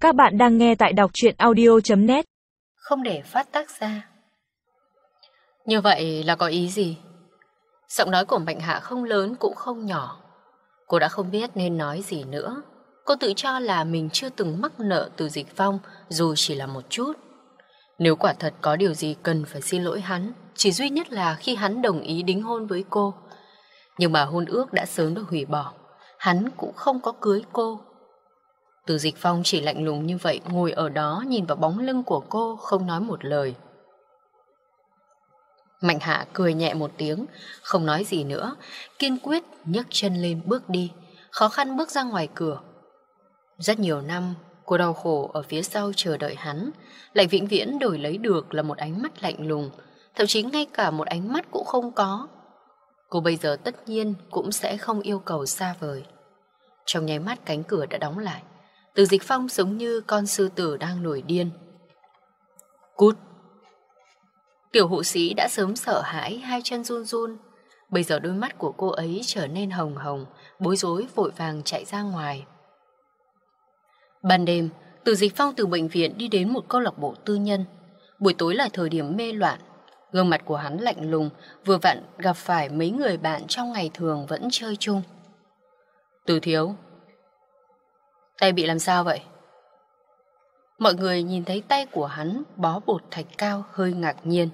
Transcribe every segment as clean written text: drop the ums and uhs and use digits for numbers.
Các bạn đang nghe tại đọc truyện audio.net. Không để phát tác ra. Như vậy là có ý gì? Giọng nói của Mạnh Hạ không lớn cũng không nhỏ. Cô đã không biết nên nói gì nữa. Cô tự cho là mình chưa từng mắc nợ từ Dịch Phong, dù chỉ là một chút. Nếu quả thật có điều gì cần phải xin lỗi hắn, chỉ duy nhất là khi hắn đồng ý đính hôn với cô. Nhưng mà hôn ước đã sớm được hủy bỏ, hắn cũng không có cưới cô. Từ Dịch Phong chỉ lạnh lùng như vậy, ngồi ở đó nhìn vào bóng lưng của cô, không nói một lời. Mạnh Hạ cười nhẹ một tiếng, không nói gì nữa, kiên quyết nhấc chân lên bước đi, khó khăn bước ra ngoài cửa. Rất nhiều năm, cô đau khổ ở phía sau chờ đợi hắn, lại vĩnh viễn đổi lấy được là một ánh mắt lạnh lùng, thậm chí ngay cả một ánh mắt cũng không có. Cô bây giờ tất nhiên cũng sẽ không yêu cầu xa vời. Trong nháy mắt cánh cửa đã đóng lại. Từ Dịch Phong giống như con sư tử đang nổi điên. Cút! Tiểu hộ sĩ đã sớm sợ hãi, hai chân run run. Bây giờ đôi mắt của cô ấy trở nên hồng hồng, bối rối vội vàng chạy ra ngoài. Ban đêm, Từ Dịch Phong từ bệnh viện đi đến một câu lạc bộ tư nhân. Buổi tối là thời điểm mê loạn. Gương mặt của hắn lạnh lùng, vừa vặn gặp phải mấy người bạn trong ngày thường vẫn chơi chung. Từ thiếu, tay bị làm sao vậy? Mọi người nhìn thấy tay của hắn bó bột thạch cao hơi ngạc nhiên.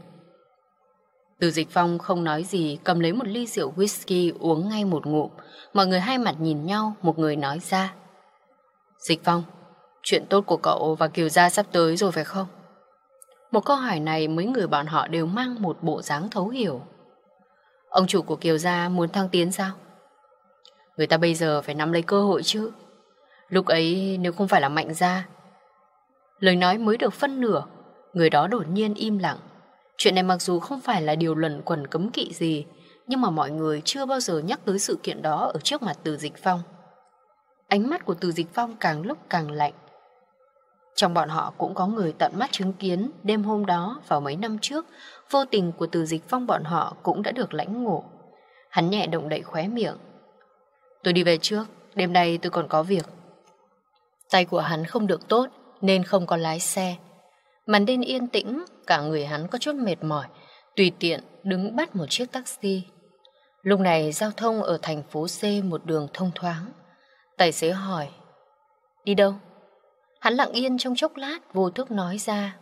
Từ Dịch Phong không nói gì, cầm lấy một ly rượu whisky uống ngay một ngụm. Mọi người hai mặt nhìn nhau, một người nói ra. Dịch Phong, chuyện tốt của cậu và Kiều Gia sắp tới rồi phải không? Một câu hỏi này mấy người bọn họ đều mang một bộ dáng thấu hiểu. Ông chủ của Kiều Gia muốn thăng tiến sao? Người ta bây giờ phải nắm lấy cơ hội chứ. Lúc ấy nếu không phải là Mạnh Gia. Lời nói mới được phân nửa, người đó đột nhiên im lặng. Chuyện này mặc dù không phải là điều luẩn quẩn cấm kỵ gì, nhưng mà mọi người chưa bao giờ nhắc tới sự kiện đó ở trước mặt Từ Dịch Phong. Ánh mắt của Từ Dịch Phong càng lúc càng lạnh. Trong bọn họ cũng có người tận mắt chứng kiến đêm hôm đó vào mấy năm trước, vô tình của Từ Dịch Phong bọn họ cũng đã được lãnh ngộ. Hắn nhẹ động đậy khóe miệng. Tôi đi về trước, đêm nay tôi còn có việc. Tay của hắn không được tốt nên không có lái xe. Màn đêm yên tĩnh, cả người hắn có chút mệt mỏi, tùy tiện đứng bắt một chiếc taxi. Lúc này giao thông ở thành phố C một đường thông thoáng. Tài xế hỏi, đi đâu? Hắn lặng yên trong chốc lát, vô thức nói ra,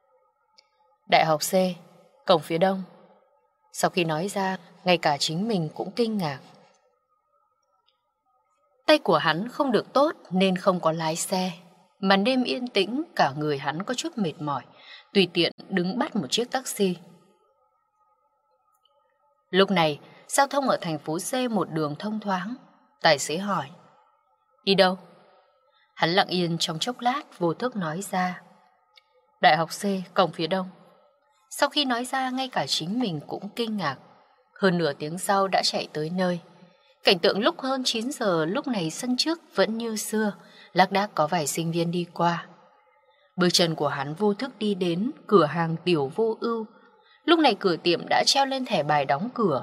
Đại học C, cổng phía đông. Sau khi nói ra, ngay cả chính mình cũng kinh ngạc. Tay của hắn không được tốt nên không có lái xe. Màn đêm yên tĩnh, cả người hắn có chút mệt mỏi, tùy tiện đứng bắt một chiếc taxi. Lúc này, giao thông ở thành phố C một đường thông thoáng. Tài xế hỏi, đi đâu? Hắn lặng yên trong chốc lát, vô thức nói ra, Đại học C, cổng phía đông. Sau khi nói ra, ngay cả chính mình cũng kinh ngạc. Hơn nửa tiếng sau đã chạy tới nơi. Cảnh tượng lúc hơn 9 giờ, lúc này sân trước vẫn như xưa, lác đác có vài sinh viên đi qua. Bước chân của hắn vô thức đi đến cửa hàng Tiểu Vô Ưu. Lúc này cửa tiệm đã treo lên thẻ bài đóng cửa.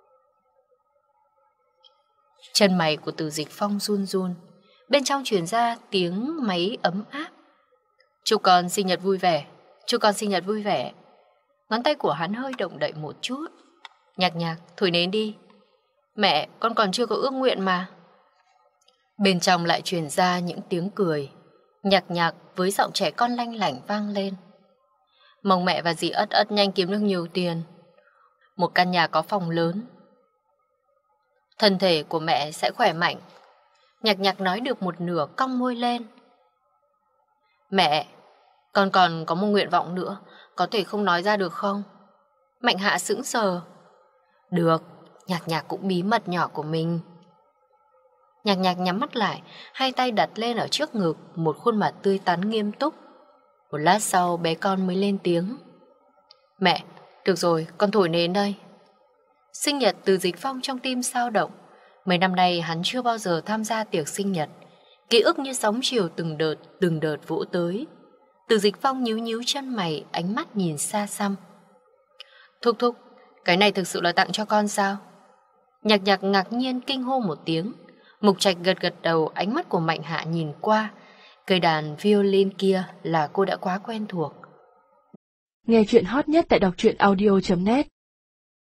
Chân mày của Từ Dịch Phong run run. Bên trong truyền ra tiếng máy ấm áp. Chúc con sinh nhật vui vẻ, chúc con sinh nhật vui vẻ. Ngón tay của hắn hơi động đậy một chút. Nhạc nhạc, thổi nến đi. Mẹ, con còn chưa có ước nguyện mà. Bên trong lại truyền ra những tiếng cười. Nhạc nhạc với giọng trẻ con lanh lảnh vang lên. Mong mẹ và dì Ất Ất nhanh kiếm được nhiều tiền. Một căn nhà có phòng lớn. Thân thể của mẹ sẽ khỏe mạnh. Nhạc nhạc nói được một nửa cong môi lên. Mẹ, con còn có một nguyện vọng nữa, có thể không nói ra được không? Mạnh Hạ sững sờ. Được, nhạc nhạc cũng bí mật nhỏ của mình. Nhạc nhạc nhắm mắt lại, hai tay đặt lên ở trước ngực, một khuôn mặt tươi tắn nghiêm túc. Một lát sau bé con mới lên tiếng. Mẹ, được rồi, con thổi nến đây. Sinh nhật Từ Dịch Phong trong tim sao động. Mấy năm nay hắn chưa bao giờ tham gia tiệc sinh nhật. Ký ức như sóng chiều từng đợt vỗ tới. Từ Dịch Phong nhíu nhíu chân mày, ánh mắt nhìn xa xăm. Thúc thúc, cái này thực sự là tặng cho con sao? Nhạc nhạc ngạc nhiên kinh hô một tiếng. Mục Trạch gật gật đầu, ánh mắt của Mạnh Hạ nhìn qua. Cây đàn violin kia là cô đã quá quen thuộc. Nghe chuyện hot nhất tại đọc truyện audio.net